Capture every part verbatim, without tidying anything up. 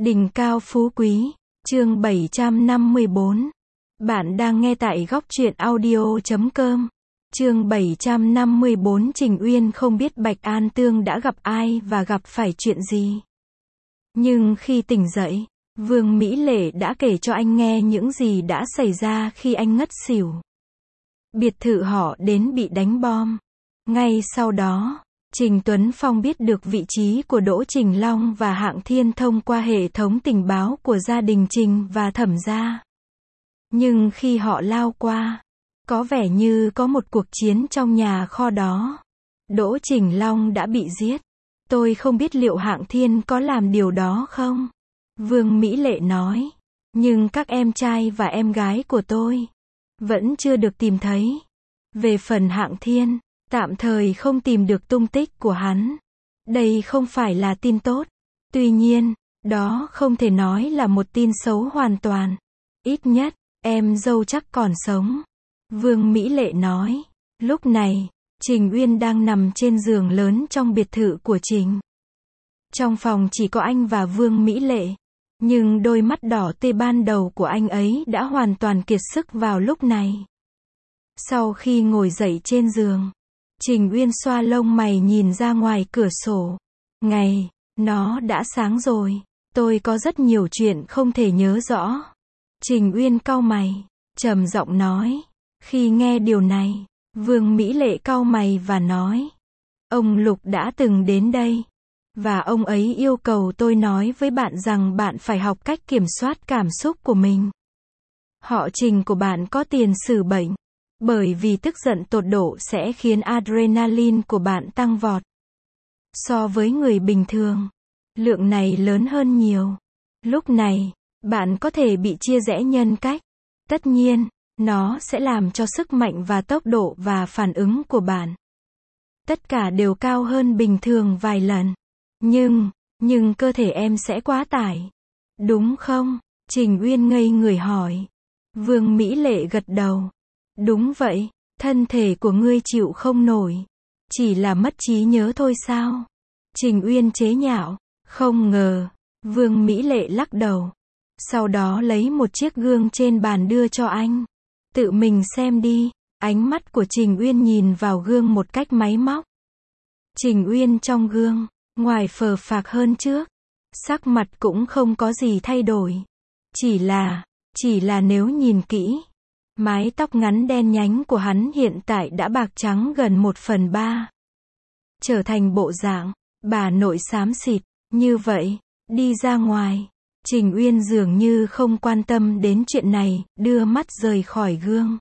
Đỉnh cao phú quý, chương bảy trăm năm mươi bốn. Bạn đang nghe tại góc truyện audio chấm com. Chương bảy trăm năm mươi bốn. Trình Uyên không biết Bạch An Tương đã gặp ai và gặp phải chuyện gì. Nhưng khi tỉnh dậy, Vương Mỹ Lệ đã kể cho anh nghe những gì đã xảy ra khi anh ngất xỉu. Biệt thự họ đến bị đánh bom. Ngay sau đó, Trình Tuấn Phong biết được vị trí của Đỗ Trình Long và Hạng Thiên thông qua hệ thống tình báo của gia đình Trình và Thẩm gia. Nhưng khi họ lao qua, có vẻ như có một cuộc chiến trong nhà kho đó. Đỗ Trình Long đã bị giết. Tôi không biết liệu Hạng Thiên có làm điều đó không? Vương Mỹ Lệ nói. Nhưng các em trai và em gái của tôi vẫn chưa được tìm thấy. Về phần Hạng Thiên, tạm thời không tìm được tung tích của hắn. Đây không phải là tin tốt. Tuy nhiên, đó không thể nói là một tin xấu hoàn toàn. Ít nhất, em dâu chắc còn sống. Vương Mỹ Lệ nói. Lúc này, Trình Uyên đang nằm trên giường lớn trong biệt thự của Trình. Trong phòng chỉ có anh và Vương Mỹ Lệ. Nhưng đôi mắt đỏ tê ban đầu của anh ấy đã hoàn toàn kiệt sức vào lúc này. Sau khi ngồi dậy trên giường, Trình Uyên xoa lông mày nhìn ra ngoài cửa sổ. Ngày, nó đã sáng rồi. Tôi có rất nhiều chuyện không thể nhớ rõ. Trình Uyên cau mày, trầm giọng nói. Khi nghe điều này, Vương Mỹ Lệ cau mày và nói. Ông Lục đã từng đến đây. Và ông ấy yêu cầu tôi nói với bạn rằng bạn phải học cách kiểm soát cảm xúc của mình. Họ Trình của bạn có tiền sử bệnh. Bởi vì tức giận tột độ sẽ khiến adrenaline của bạn tăng vọt. So với người bình thường, lượng này lớn hơn nhiều. Lúc này, bạn có thể bị chia rẽ nhân cách. Tất nhiên, nó sẽ làm cho sức mạnh và tốc độ và phản ứng của bạn. Tất cả đều cao hơn bình thường vài lần. Nhưng, nhưng cơ thể em sẽ quá tải. Đúng không? Trình Uyên ngây người hỏi. Vương Mỹ Lệ gật đầu. Đúng vậy, thân thể của ngươi chịu không nổi. Chỉ là mất trí nhớ thôi sao? Trình Uyên chế nhạo. Không ngờ. Vương Mỹ Lệ lắc đầu. Sau đó lấy một chiếc gương trên bàn đưa cho anh. Tự mình xem đi. Ánh mắt của Trình Uyên nhìn vào gương một cách máy móc. Trình Uyên trong gương, ngoài phờ phạc hơn trước. Sắc mặt cũng không có gì thay đổi. Chỉ là, chỉ là nếu nhìn kỹ, mái tóc ngắn đen nhánh của hắn hiện tại đã bạc trắng gần một phần ba. Trở thành bộ dạng, bà nội xám xịt, như vậy, đi ra ngoài. Trình Uyên dường như không quan tâm đến chuyện này, đưa mắt rời khỏi gương.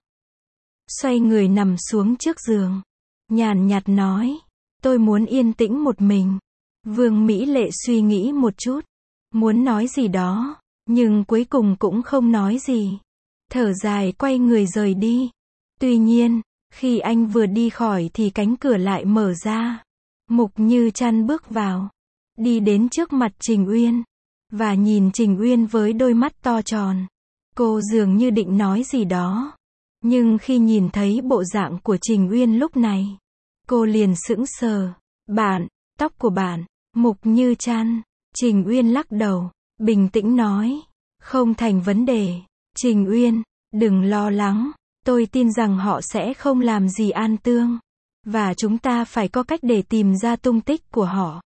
Xoay người nằm xuống trước giường. Nhàn nhạt nói, tôi muốn yên tĩnh một mình. Vương Mỹ Lệ suy nghĩ một chút. Muốn nói gì đó, nhưng cuối cùng cũng không nói gì. Thở dài quay người rời đi. Tuy nhiên, khi anh vừa đi khỏi thì cánh cửa lại mở ra. Mục Như Trăn bước vào. Đi đến trước mặt Trình Uyên. Và nhìn Trình Uyên với đôi mắt to tròn. Cô dường như định nói gì đó. Nhưng khi nhìn thấy bộ dạng của Trình Uyên lúc này, cô liền sững sờ. Bạn, tóc của bạn. Mục Như Trăn. Trình Uyên lắc đầu, bình tĩnh nói. Không thành vấn đề. Trình Uyên, đừng lo lắng. Tôi tin rằng họ sẽ không làm gì An Tương. Và chúng ta phải có cách để tìm ra tung tích của họ.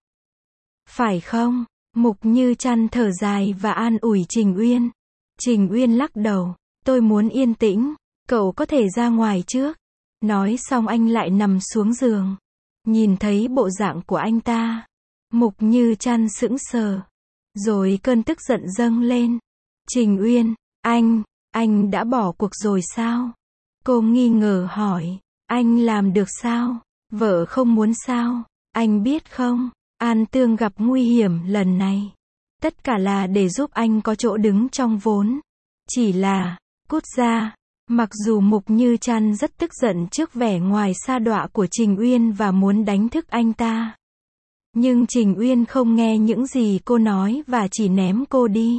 Phải không? Mục Như Trăn thở dài và an ủi Trình Uyên. Trình Uyên lắc đầu. Tôi muốn yên tĩnh. Cậu có thể ra ngoài trước. Nói xong anh lại nằm xuống giường. Nhìn thấy bộ dạng của anh ta, Mục Như Trăn sững sờ. Rồi cơn tức giận dâng lên. Trình Uyên, anh, anh đã bỏ cuộc rồi sao? Cô nghi ngờ hỏi. Anh làm được sao? Vợ không muốn sao? Anh biết không? An Tương gặp nguy hiểm lần này. Tất cả là để giúp anh có chỗ đứng trong vốn. Chỉ là, cút ra. Mặc dù Mục Như Trăn rất tức giận trước vẻ ngoài sa đọa của Trình Uyên và muốn đánh thức anh ta. Nhưng Trình Uyên không nghe những gì cô nói và chỉ ném cô đi.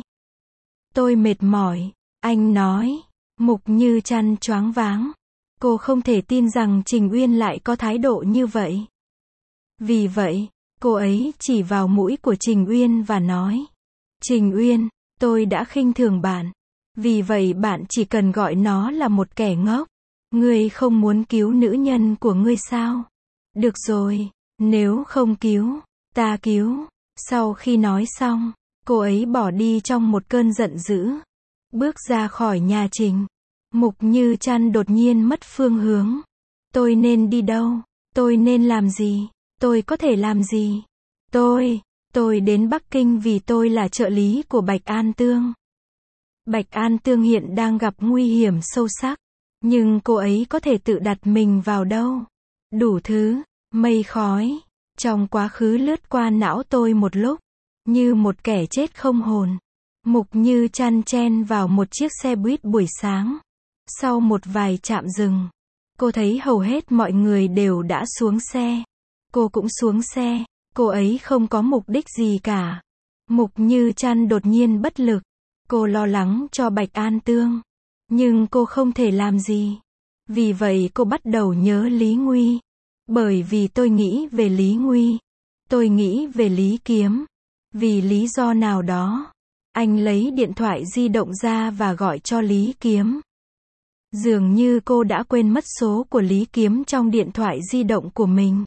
Tôi mệt mỏi, anh nói. Mục Như Trăn choáng váng. Cô không thể tin rằng Trình Uyên lại có thái độ như vậy. Vì vậy, cô ấy chỉ vào mũi của Trình Uyên và nói. Trình Uyên, tôi đã khinh thường bạn. Vì vậy bạn chỉ cần gọi nó là một kẻ ngốc. Ngươi không muốn cứu nữ nhân của ngươi sao? Được rồi, nếu không cứu, ta cứu. Sau khi nói xong, cô ấy bỏ đi trong một cơn giận dữ. Bước ra khỏi nhà Trình. Mục Như Trăn đột nhiên mất phương hướng. Tôi nên đi đâu? Tôi nên làm gì? Tôi có thể làm gì? Tôi, tôi đến Bắc Kinh vì tôi là trợ lý của Bạch An Tương. Bạch An Tương hiện đang gặp nguy hiểm sâu sắc. Nhưng cô ấy có thể tự đặt mình vào đâu? Đủ thứ, mây khói. Trong quá khứ lướt qua não tôi một lúc. Như một kẻ chết không hồn. Mục Như Trăn chen vào một chiếc xe buýt buổi sáng. Sau một vài trạm dừng, cô thấy hầu hết mọi người đều đã xuống xe. Cô cũng xuống xe. Cô ấy không có mục đích gì cả. Mục Như Trăn đột nhiên bất lực. Cô lo lắng cho Bạch An Tương. Nhưng cô không thể làm gì. Vì vậy cô bắt đầu nhớ Lý Nguy. Bởi vì tôi nghĩ về Lý Nguy. Tôi nghĩ về Lý Kiếm. Vì lý do nào đó, anh lấy điện thoại di động ra và gọi cho Lý Kiếm. Dường như cô đã quên mất số của Lý Kiếm trong điện thoại di động của mình.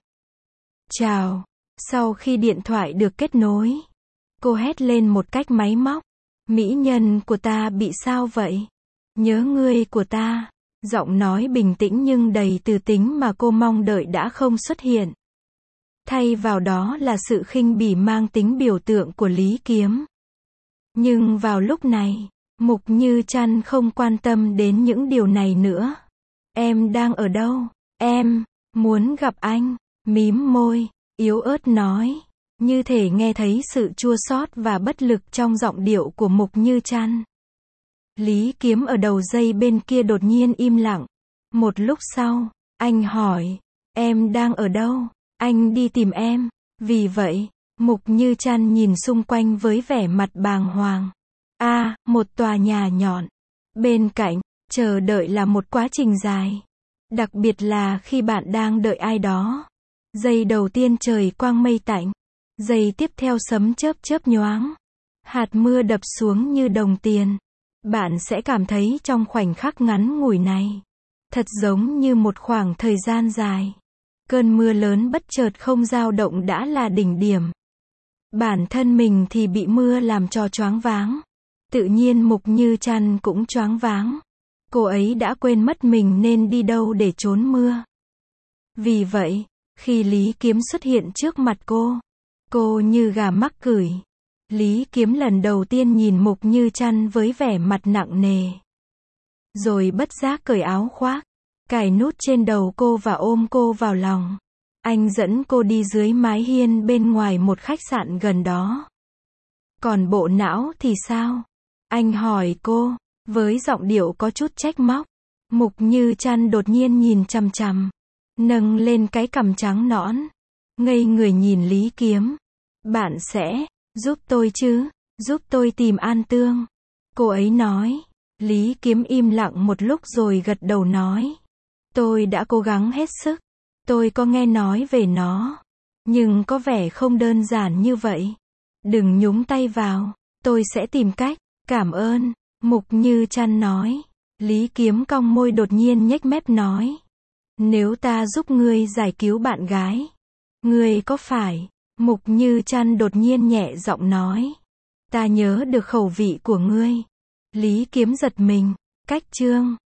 Chào. Sau khi điện thoại được kết nối, cô hét lên một cách máy móc. Mỹ nhân của ta bị sao vậy? Nhớ ngươi của ta. Giọng nói bình tĩnh nhưng đầy từ tính mà cô mong đợi đã không xuất hiện. Thay vào đó là sự khinh bỉ mang tính biểu tượng của Lý Kiếm. Nhưng vào lúc này, Mục Như Trăn không quan tâm đến những điều này nữa. Em đang ở đâu? Em muốn gặp anh. Mím môi, yếu ớt nói. Như thể nghe thấy sự chua xót và bất lực trong giọng điệu của Mục Như Trăn. Lý Kiếm ở đầu dây bên kia đột nhiên im lặng. Một lúc sau, anh hỏi, em đang ở đâu? Anh đi tìm em. Vì vậy, Mục Như Trăn nhìn xung quanh với vẻ mặt bàng hoàng. A, à, một tòa nhà nhọn. Bên cạnh, chờ đợi là một quá trình dài. Đặc biệt là khi bạn đang đợi ai đó. Giây đầu tiên trời quang mây tạnh. Giây tiếp theo sấm chớp chớp nhoáng. Hạt mưa đập xuống như đồng tiền. Bạn sẽ cảm thấy trong khoảnh khắc ngắn ngủi này, thật giống như một khoảng thời gian dài. Cơn mưa lớn bất chợt không dao động đã là đỉnh điểm. Bản thân mình thì bị mưa làm cho choáng váng. Tự nhiên Mục Như Trăn cũng choáng váng. Cô ấy đã quên mất mình nên đi đâu để trốn mưa. Vì vậy, khi Lý Kiếm xuất hiện trước mặt cô, cô như gà mắc cửi. Lý Kiếm lần đầu tiên nhìn Mục Như Trăn với vẻ mặt nặng nề. Rồi bất giác cởi áo khoác, cài nút trên đầu cô và ôm cô vào lòng. Anh dẫn cô đi dưới mái hiên bên ngoài một khách sạn gần đó. Còn bộ não thì sao? Anh hỏi cô, với giọng điệu có chút trách móc. Mục Như Trăn đột nhiên nhìn chằm chằm, nâng lên cái cằm trắng nõn, ngây người nhìn Lý Kiếm. Bạn sẽ giúp tôi chứ? Giúp tôi tìm An Tương. Cô ấy nói. Lý Kiếm im lặng một lúc rồi gật đầu nói. Tôi đã cố gắng hết sức. Tôi có nghe nói về nó. Nhưng có vẻ không đơn giản như vậy. Đừng nhúng tay vào. Tôi sẽ tìm cách. Cảm ơn. Mục Như Trăn nói. Lý Kiếm cong môi đột nhiên nhếch mép nói. Nếu ta giúp ngươi giải cứu bạn gái, ngươi có phải? Mục Như Trăn đột nhiên nhẹ giọng nói. Ta nhớ được khẩu vị của ngươi. Lý Kiếm giật mình. Cách chương